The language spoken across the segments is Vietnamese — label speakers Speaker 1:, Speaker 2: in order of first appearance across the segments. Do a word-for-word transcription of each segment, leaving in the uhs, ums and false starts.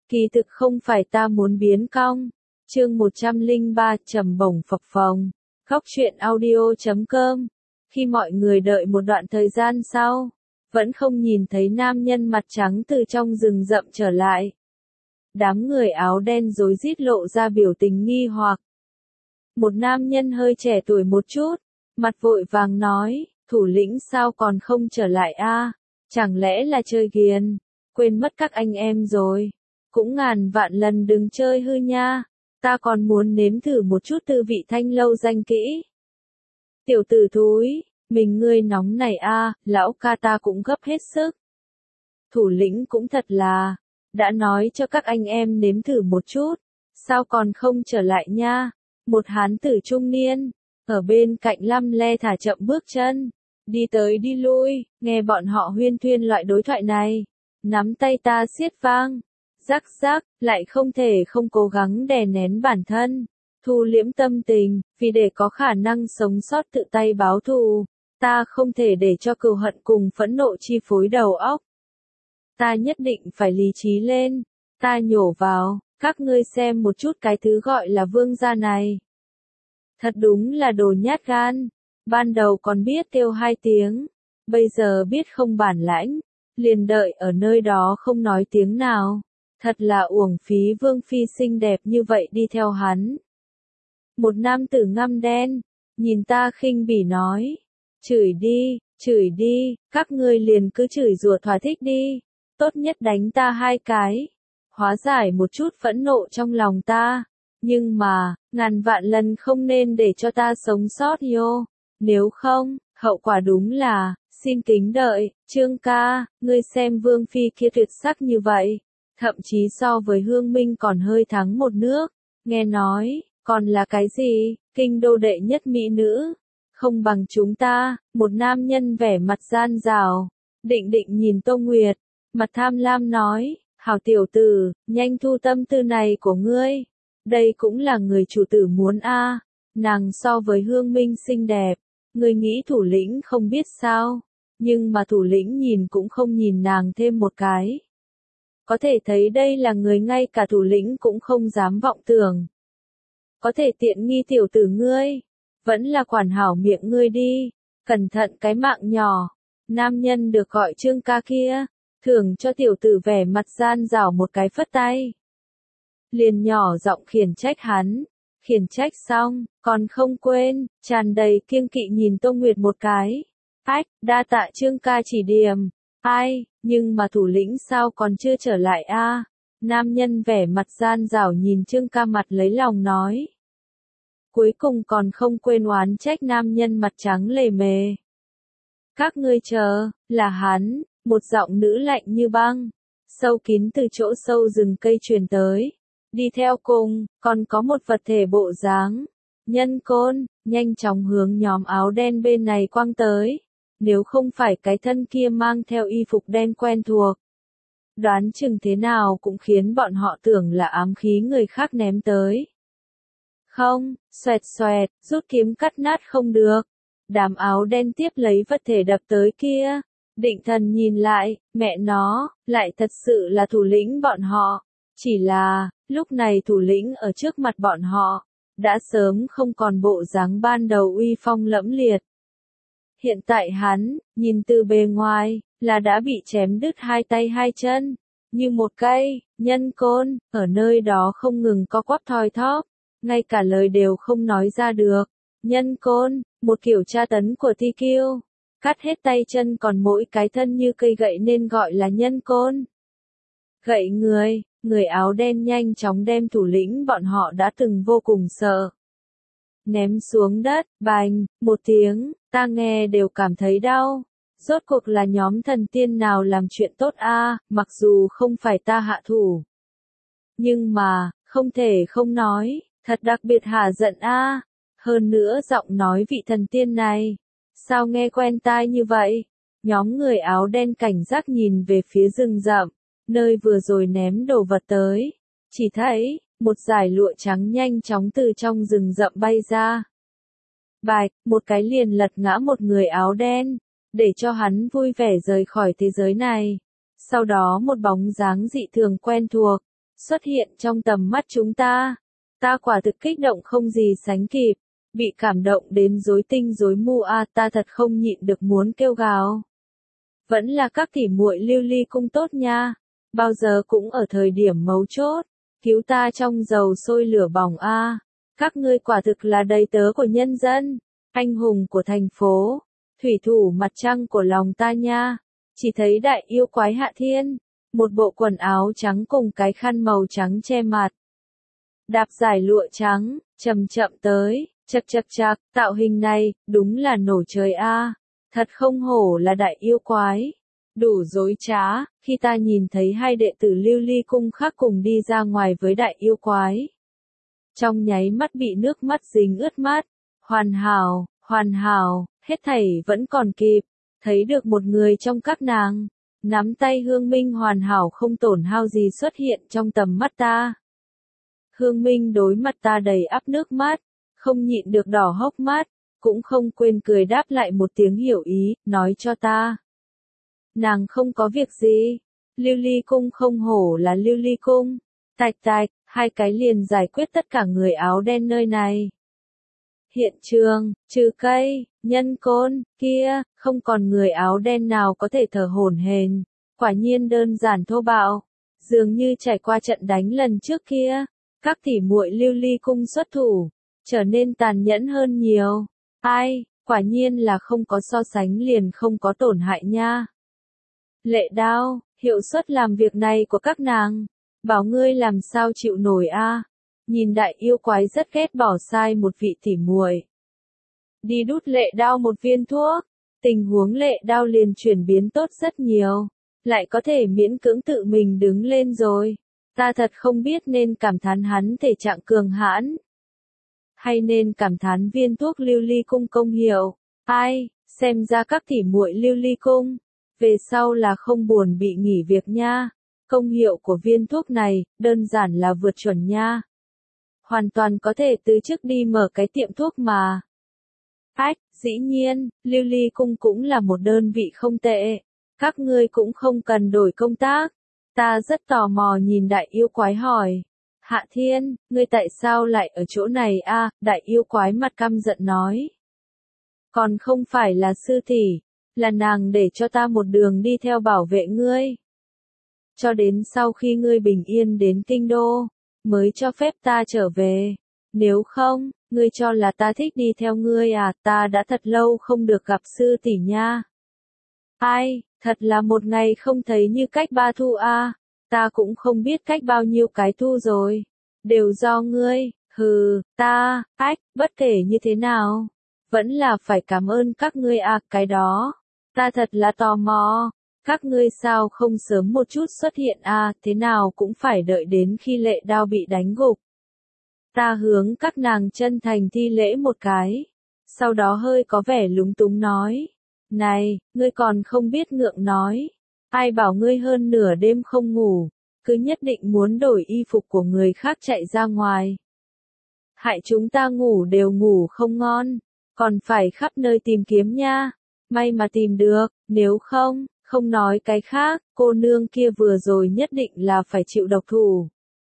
Speaker 1: Kỳ thực không phải ta muốn biến cong. Chương một trăm lẻ ba trầm bổng phập phồng. Khóc chuyện audio chấm com. Khi mọi người đợi một đoạn thời gian sau, vẫn không nhìn thấy nam nhân mặt trắng từ trong rừng rậm trở lại. Đám người áo đen rối rít lộ ra biểu tình nghi hoặc. Một nam nhân hơi trẻ tuổi một chút, mặt vội vàng nói, thủ lĩnh sao còn không trở lại a? Chẳng lẽ là chơi ghiền, quên mất các anh em rồi. Cũng ngàn vạn lần đừng chơi hư nha, ta còn muốn nếm thử một chút tư vị thanh lâu danh kỹ. Tiểu tử thúi, mình ngươi nóng này a, lão ca ta cũng gấp hết sức. Thủ lĩnh cũng thật là, đã nói cho các anh em nếm thử một chút, sao còn không trở lại nha. Một hán tử trung niên, ở bên cạnh lăm le thả chậm bước chân, đi tới đi lui, nghe bọn họ huyên thuyên loại đối thoại này, nắm tay ta siết vang, rắc rắc, lại không thể không cố gắng đè nén bản thân, thu liễm tâm tình, vì để có khả năng sống sót tự tay báo thù, ta không thể để cho cừu hận cùng phẫn nộ chi phối đầu óc. Ta nhất định phải lý trí lên, ta nhổ vào, các ngươi xem một chút cái thứ gọi là vương gia này. Thật đúng là đồ nhát gan, ban đầu còn biết kêu hai tiếng, bây giờ biết không bản lãnh, liền đợi ở nơi đó không nói tiếng nào, thật là uổng phí vương phi xinh đẹp như vậy đi theo hắn. Một nam tử ngăm đen, nhìn ta khinh bỉ nói, chửi đi, chửi đi, các ngươi liền cứ chửi rủa thỏa thích đi, tốt nhất đánh ta hai cái, hóa giải một chút phẫn nộ trong lòng ta. Nhưng mà, ngàn vạn lần không nên để cho ta sống sót yo. Nếu không, hậu quả đúng là, xin kính đợi, Trương ca, ngươi xem vương phi kia tuyệt sắc như vậy. Thậm chí so với Hương Minh còn hơi thắng một nước. Nghe nói, còn là cái gì, kinh đô đệ nhất mỹ nữ. Không bằng chúng ta, một nam nhân vẻ mặt gian rào. Định định nhìn Tô Nguyệt, mặt tham lam nói, hảo tiểu tử, nhanh thu tâm tư này của ngươi. Đây cũng là người chủ tử muốn a, à. Nàng so với Hương Minh xinh đẹp, người nghĩ thủ lĩnh không biết sao, nhưng mà thủ lĩnh nhìn cũng không nhìn nàng thêm một cái. Có thể thấy đây là người ngay cả thủ lĩnh cũng không dám vọng tưởng. Có thể tiện nghi tiểu tử ngươi, vẫn là quản hảo miệng ngươi đi, cẩn thận cái mạng nhỏ. Nam nhân được gọi Trương ca kia, thưởng cho tiểu tử vẻ mặt gian rảo một cái phất tay. Liền nhỏ giọng khiển trách hắn, khiển trách xong, còn không quên, tràn đầy kiêng kỵ nhìn Tô Nguyệt một cái. Ách, đa tạ Trương ca chỉ điểm, ai, nhưng mà thủ lĩnh sao còn chưa trở lại a? À? Nam nhân vẻ mặt gian rảo nhìn Trương ca mặt lấy lòng nói. Cuối cùng còn không quên oán trách nam nhân mặt trắng lề mề. Các ngươi chờ, là hắn, một giọng nữ lạnh như băng, sâu kín từ chỗ sâu rừng cây truyền tới. Đi theo cùng, còn có một vật thể bộ dáng, nhân côn, nhanh chóng hướng nhóm áo đen bên này quăng tới. Nếu không phải cái thân kia mang theo y phục đen quen thuộc, đoán chừng thế nào cũng khiến bọn họ tưởng là ám khí người khác ném tới. Không, xoẹt xoẹt, rút kiếm cắt nát không được. Đám áo đen tiếp lấy vật thể đập tới kia. Định thần nhìn lại, mẹ nó, lại thật sự là thủ lĩnh bọn họ. Chỉ là, lúc này thủ lĩnh ở trước mặt bọn họ, đã sớm không còn bộ dáng ban đầu uy phong lẫm liệt. Hiện tại hắn, nhìn từ bề ngoài, là đã bị chém đứt hai tay hai chân, như một cây, nhân côn, ở nơi đó không ngừng co quắp thoi thóp, ngay cả lời đều không nói ra được. Nhân côn, một kiểu tra tấn của Thi Kiêu, cắt hết tay chân còn mỗi cái thân như cây gậy nên gọi là nhân côn. Gậy người. Người áo đen nhanh chóng đem thủ lĩnh bọn họ đã từng vô cùng sợ. Ném xuống đất, bành, một tiếng, ta nghe đều cảm thấy đau. Rốt cuộc là nhóm thần tiên nào làm chuyện tốt a, à, mặc dù không phải ta hạ thủ. Nhưng mà, không thể không nói, thật đặc biệt hả giận a. À. Hơn nữa giọng nói vị thần tiên này, sao nghe quen tai như vậy? Nhóm người áo đen cảnh giác nhìn về phía rừng rậm. Nơi vừa rồi ném đồ vật tới, chỉ thấy, một dải lụa trắng nhanh chóng từ trong rừng rậm bay ra. Bạch, một cái liền lật ngã một người áo đen, để cho hắn vui vẻ rời khỏi thế giới này. Sau đó một bóng dáng dị thường quen thuộc, xuất hiện trong tầm mắt chúng ta. Ta quả thực kích động không gì sánh kịp, bị cảm động đến rối tinh rối mù a, ta thật không nhịn được muốn kêu gào. Vẫn là các tỉ muội Lưu Ly cung tốt nha, bao giờ cũng ở thời điểm mấu chốt, cứu ta trong dầu sôi lửa bỏng a. Các ngươi quả thực là đầy tớ của nhân dân, anh hùng của thành phố, thủy thủ mặt trăng của lòng ta nha. Chỉ thấy đại yêu quái Hạ Thiên, một bộ quần áo trắng cùng cái khăn màu trắng che mặt. Đạp giải lụa trắng, chậm chậm tới, chậc chậc chậc, tạo hình này, đúng là nổ trời a. Thật không hổ là đại yêu quái. Đủ dối trá, khi ta nhìn thấy hai đệ tử Lưu Ly cung khác cùng đi ra ngoài với đại yêu quái. Trong nháy mắt bị nước mắt dính ướt mắt. Hoàn hảo, hoàn hảo, hết thảy vẫn còn kịp. Thấy được một người trong các nàng, nắm tay Hương Minh hoàn hảo không tổn hao gì xuất hiện trong tầm mắt ta. Hương Minh đối mặt ta đầy ắp nước mắt, không nhịn được đỏ hốc mắt, cũng không quên cười đáp lại một tiếng hiểu ý, nói cho ta. Nàng không có việc gì, Lưu Ly cung không hổ là Lưu Ly cung, tạch tạch, hai cái liền giải quyết tất cả người áo đen nơi này. Hiện trường, trừ cây, nhân côn, kia, không còn người áo đen nào có thể thở hổn hển, quả nhiên đơn giản thô bạo, dường như trải qua trận đánh lần trước kia, các tỉ muội Lưu Ly cung xuất thủ, trở nên tàn nhẫn hơn nhiều. Ai, quả nhiên là không có so sánh liền không có tổn hại nha. Lệ Đao, hiệu suất làm việc này của các nàng, bảo ngươi làm sao chịu nổi a. Nhìn đại yêu quái rất ghét bỏ sai một vị tỉ muội. Đi đút Lệ Đao một viên thuốc, tình huống Lệ Đao liền chuyển biến tốt rất nhiều, lại có thể miễn cưỡng tự mình đứng lên rồi. Ta thật không biết nên cảm thán hắn thể trạng cường hãn, hay nên cảm thán viên thuốc Lưu Ly cung công hiệu. Ai, xem ra các tỉ muội Lưu Ly cung, về sau là không buồn bị nghỉ việc nha. Công hiệu của viên thuốc này, đơn giản là vượt chuẩn nha. Hoàn toàn có thể từ chức đi mở cái tiệm thuốc mà. Ách, dĩ nhiên, Lưu Ly cung cũng là một đơn vị không tệ. Các ngươi cũng không cần đổi công tác. Ta rất tò mò nhìn đại yêu quái hỏi. Hạ Thiên, ngươi tại sao lại ở chỗ này a? Đại yêu quái mặt căm giận nói. Còn không phải là sư tỷ, là nàng để cho ta một đường đi theo bảo vệ ngươi. Cho đến sau khi ngươi bình yên đến kinh đô, mới cho phép ta trở về. Nếu không, ngươi cho là ta thích đi theo ngươi à, ta đã thật lâu không được gặp sư tỷ nha. Ai, thật là một ngày không thấy như cách ba thu a. Ta cũng không biết cách bao nhiêu cái thu rồi. Đều do ngươi, hừ, ta, ách, bất kể như thế nào. Vẫn là phải cảm ơn các ngươi à, cái đó. Ta thật là tò mò. Các ngươi sao không sớm một chút xuất hiện à, thế nào cũng phải đợi đến khi Lệ Đao bị đánh gục. Ta hướng các nàng chân thành thi lễ một cái. Sau đó hơi có vẻ lúng túng nói. Này, ngươi còn không biết ngượng nói. Ai bảo ngươi hơn nửa đêm không ngủ, cứ nhất định muốn đổi y phục của người khác chạy ra ngoài. Hại chúng ta ngủ đều ngủ không ngon, còn phải khắp nơi tìm kiếm nha. May mà tìm được, nếu không, không nói cái khác, cô nương kia vừa rồi nhất định là phải chịu độc thủ.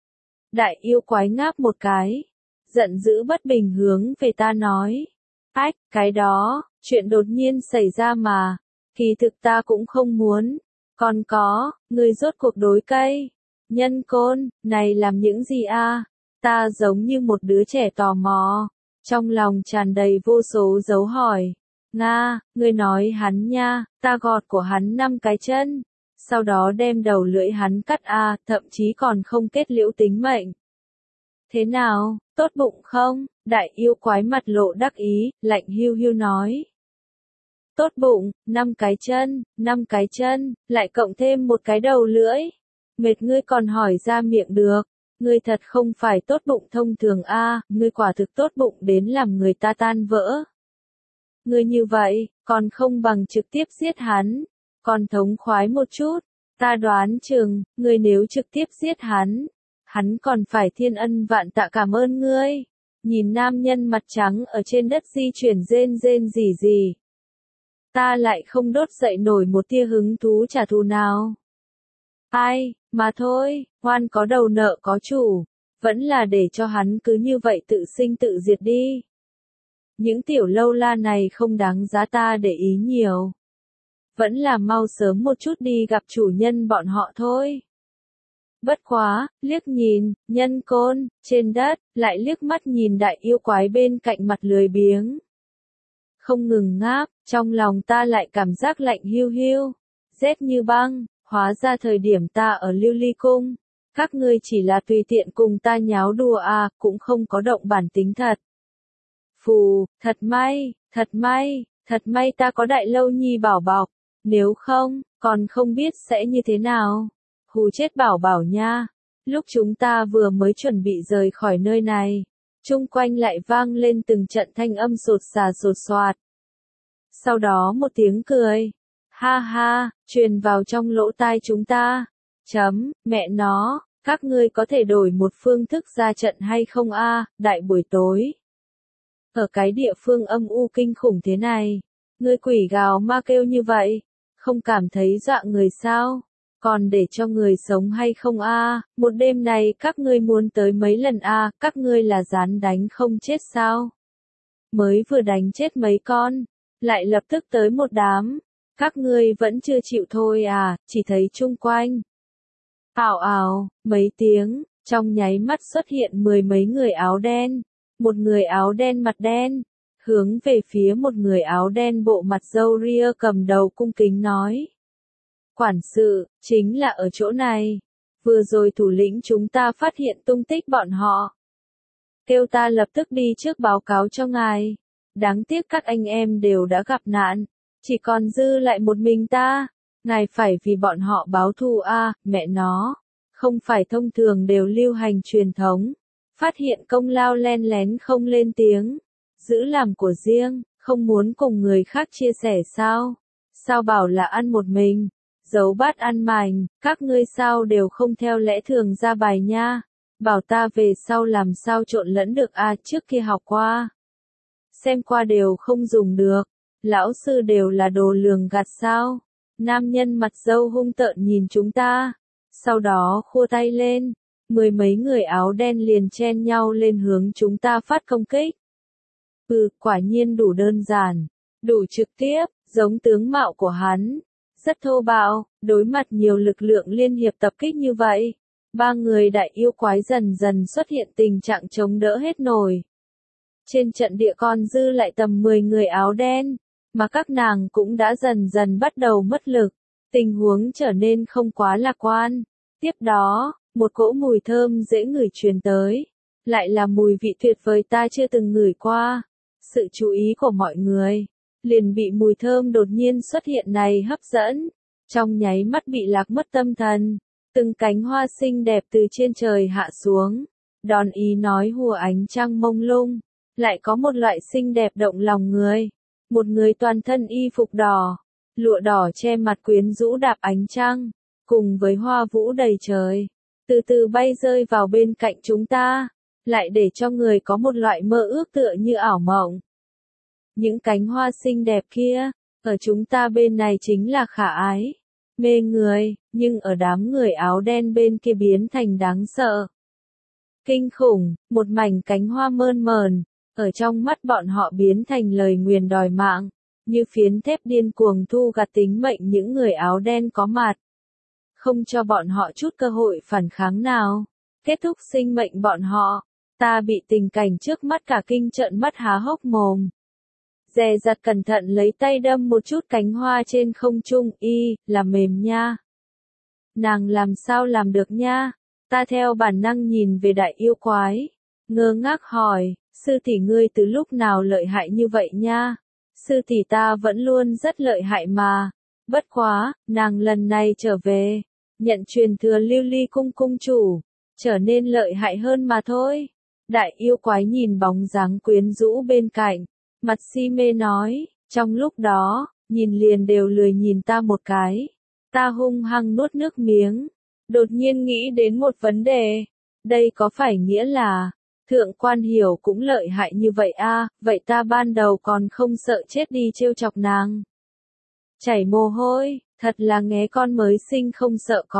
Speaker 1: Đại yêu quái ngáp một cái, giận dữ bất bình hướng về ta nói. Ách, cái đó, chuyện đột nhiên xảy ra mà, kỳ thực ta cũng không muốn. Còn có, người rốt cuộc đối cây, nhân côn, này làm những gì a? Ta giống như một đứa trẻ tò mò, trong lòng tràn đầy vô số dấu hỏi. Nga, ngươi nói hắn nha, ta gọt của hắn năm cái chân, sau đó đem đầu lưỡi hắn cắt a, thậm chí còn không kết liễu tính mệnh. Thế nào, tốt bụng không? Đại yêu quái mặt lộ đắc ý, lạnh hiu hiu nói. Tốt bụng, năm cái chân, năm cái chân, lại cộng thêm một cái đầu lưỡi. Mệt ngươi còn hỏi ra miệng được. Ngươi thật không phải tốt bụng thông thường a, ngươi quả thực tốt bụng đến làm người ta tan vỡ. Ngươi như vậy, còn không bằng trực tiếp giết hắn, còn thống khoái một chút. Ta đoán chừng, ngươi nếu trực tiếp giết hắn, hắn còn phải thiên ân vạn tạ cảm ơn ngươi. Nhìn nam nhân mặt trắng ở trên đất di chuyển rên rên gì gì. Ta lại không đốt dậy nổi một tia hứng thú trả thù nào. Ai, mà thôi, Oan có đầu nợ có chủ, vẫn là để cho hắn cứ như vậy tự sinh tự diệt đi. Những tiểu lâu la này không đáng giá ta để ý nhiều. Vẫn là mau sớm một chút đi gặp chủ nhân bọn họ thôi. Bất quá, liếc nhìn, nhân côn, trên đất, lại liếc mắt nhìn đại yêu quái bên cạnh mặt lười biếng. Không ngừng ngáp, trong lòng ta lại cảm giác lạnh hiu hiu, rét như băng, hóa ra thời điểm ta ở Lưu Ly Cung. Các ngươi chỉ là tùy tiện cùng ta nháo đùa à, cũng không có động bản tính thật. Phù, thật may, thật may, thật may ta có đại lâu nhi bảo bọc, nếu không, còn không biết sẽ như thế nào. Hù chết bảo bảo nha. Lúc chúng ta vừa mới chuẩn bị rời khỏi nơi này, chung quanh lại vang lên từng trận thanh âm sột xà sột soạt. Sau đó một tiếng cười, ha ha, truyền vào trong lỗ tai chúng ta. Chấm, mẹ nó, các ngươi có thể đổi một phương thức ra trận hay không a? Đại buổi tối. Ở cái địa phương âm u kinh khủng thế này, ngươi quỷ gào ma kêu như vậy, không cảm thấy dọa người sao? Còn để cho người sống hay không a? Một đêm này các ngươi muốn tới mấy lần a? Các ngươi là dán đánh không chết sao? Mới vừa đánh chết mấy con, lại lập tức tới một đám. Các ngươi vẫn chưa chịu thôi à? Chỉ thấy chung quanh. Ào ào, mấy tiếng, trong nháy mắt xuất hiện mười mấy người áo đen. Một người áo đen mặt đen, hướng về phía một người áo đen bộ mặt râu ria cầm đầu cung kính nói. Quản sự, chính là ở chỗ này. Vừa rồi thủ lĩnh chúng ta phát hiện tung tích bọn họ. Kêu ta lập tức đi trước báo cáo cho ngài. Đáng tiếc các anh em đều đã gặp nạn. Chỉ còn dư lại một mình ta. Ngài phải vì bọn họ báo thù a, mẹ nó. Không phải thông thường đều lưu hành truyền thống. Phát hiện công lao len lén không lên tiếng. Giữ làm của riêng, không muốn cùng người khác chia sẻ sao? Sao bảo là ăn một mình? Giấu bát ăn mành, các ngươi sao đều không theo lẽ thường ra bài nha. Bảo ta về sau làm sao trộn lẫn được a, trước kia học qua. Xem qua đều không dùng được. Lão sư đều là đồ lường gạt sao? Nam nhân mặt râu hung tợn nhìn chúng ta. Sau đó khua tay lên. Mười mấy người áo đen liền chen nhau lên hướng chúng ta phát công kích. Ừ, quả nhiên đủ đơn giản. Đủ trực tiếp, giống tướng mạo của hắn. Rất thô bạo, đối mặt nhiều lực lượng liên hiệp tập kích như vậy. Ba người đại yêu quái dần dần xuất hiện tình trạng chống đỡ hết nổi. Trên trận địa còn dư lại tầm mười người áo đen, mà các nàng cũng đã dần dần bắt đầu mất lực. Tình huống trở nên không quá lạc quan. Tiếp đó, một cỗ mùi thơm dễ ngửi truyền tới. Lại là mùi vị tuyệt vời ta chưa từng ngửi qua. Sự chú ý của mọi người liền bị mùi thơm đột nhiên xuất hiện này hấp dẫn. Trong nháy mắt bị lạc mất tâm thần. Từng cánh hoa xinh đẹp từ trên trời hạ xuống. Đón ý nói hùa ánh trăng mông lung. Lại có một loại xinh đẹp động lòng người. Một người toàn thân y phục đỏ. Lụa đỏ che mặt quyến rũ đạp ánh trăng. Cùng với hoa vũ đầy trời. Từ từ bay rơi vào bên cạnh chúng ta. Lại để cho người có một loại mơ ước tựa như ảo mộng. Những cánh hoa xinh đẹp kia, ở chúng ta bên này chính là khả ái, mê người, nhưng ở đám người áo đen bên kia biến thành đáng sợ. Kinh khủng, một mảnh cánh hoa mơn mờn, ở trong mắt bọn họ biến thành lời nguyền đòi mạng, như phiến thép điên cuồng thu gặt tính mệnh những người áo đen có mặt. Không cho bọn họ chút cơ hội phản kháng nào, kết thúc sinh mệnh bọn họ. Ta bị tình cảnh trước mắt cả kinh trợn mắt há hốc mồm. Dè dặt cẩn thận lấy tay đâm một chút cánh hoa trên không trung, y, là mềm nha. Nàng làm sao làm được nha? Ta theo bản năng nhìn về đại yêu quái. Ngơ ngác hỏi, sư tỷ ngươi từ lúc nào lợi hại như vậy nha? Sư tỷ ta vẫn luôn rất lợi hại mà. Bất quá, nàng lần này trở về, nhận truyền thừa Lưu Ly Cung cung chủ, trở nên lợi hại hơn mà thôi. Đại yêu quái nhìn bóng dáng quyến rũ bên cạnh, mặt si mê nói, trong lúc đó, nhìn liền đều lười nhìn ta một cái. Ta hung hăng nuốt nước miếng, đột nhiên nghĩ đến một vấn đề, đây có phải nghĩa là, thượng quan hiểu cũng lợi hại như vậy a? Vậy ta ban đầu còn không sợ chết đi trêu chọc nàng. Chảy mồ hôi, thật là nghé con mới sinh không sợ cọp.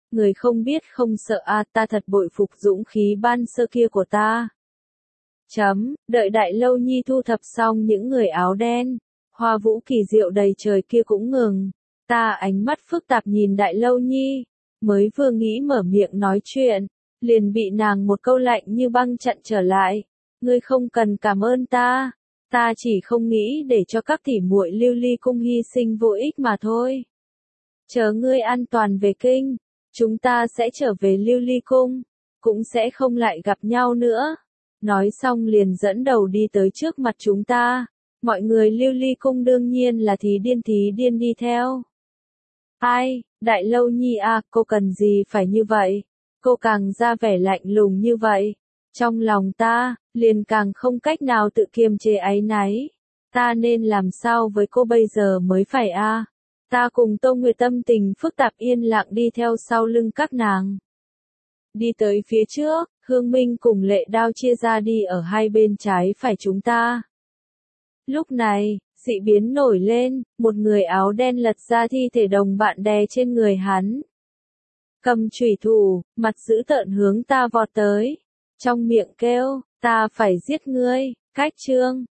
Speaker 1: người không biết không sợ a, ta thật bội phục dũng khí ban sơ kia của ta. Chấm, đợi Đại Lâu Nhi thu thập xong những người áo đen, hoa vũ kỳ diệu đầy trời kia cũng ngừng. Ta ánh mắt phức tạp nhìn Đại Lâu Nhi, mới vừa nghĩ mở miệng nói chuyện, liền bị nàng một câu lạnh như băng chặn trở lại. Ngươi không cần cảm ơn ta, ta chỉ không nghĩ để cho các tỷ muội Lưu Ly cung hy sinh vô ích mà thôi. Chờ ngươi an toàn về kinh, chúng ta sẽ trở về Lưu Ly cung, cũng sẽ không lại gặp nhau nữa. Nói xong liền dẫn đầu đi tới trước mặt chúng ta, mọi người Lưu Ly cung đương nhiên là thí điên thí điên đi theo. Ai, Đại Lâu Nhi à, cô cần gì phải như vậy? Cô càng ra vẻ lạnh lùng như vậy. Trong lòng ta, liền càng không cách nào tự kiềm chế áy náy. Ta nên làm sao với cô bây giờ mới phải a? À? Ta cùng Tô Nguyệt tâm tình phức tạp yên lặng đi theo sau lưng các nàng. Đi tới phía trước, Hương Minh cùng Lệ Đao chia ra đi ở hai bên trái phải chúng ta. Lúc này, dị biến nổi lên, một người áo đen lật ra thi thể đồng bạn đè trên người hắn. Cầm chủy thủ, mặt dữ tợn hướng ta vọt tới. Trong miệng kêu, ta phải giết ngươi, cách chương.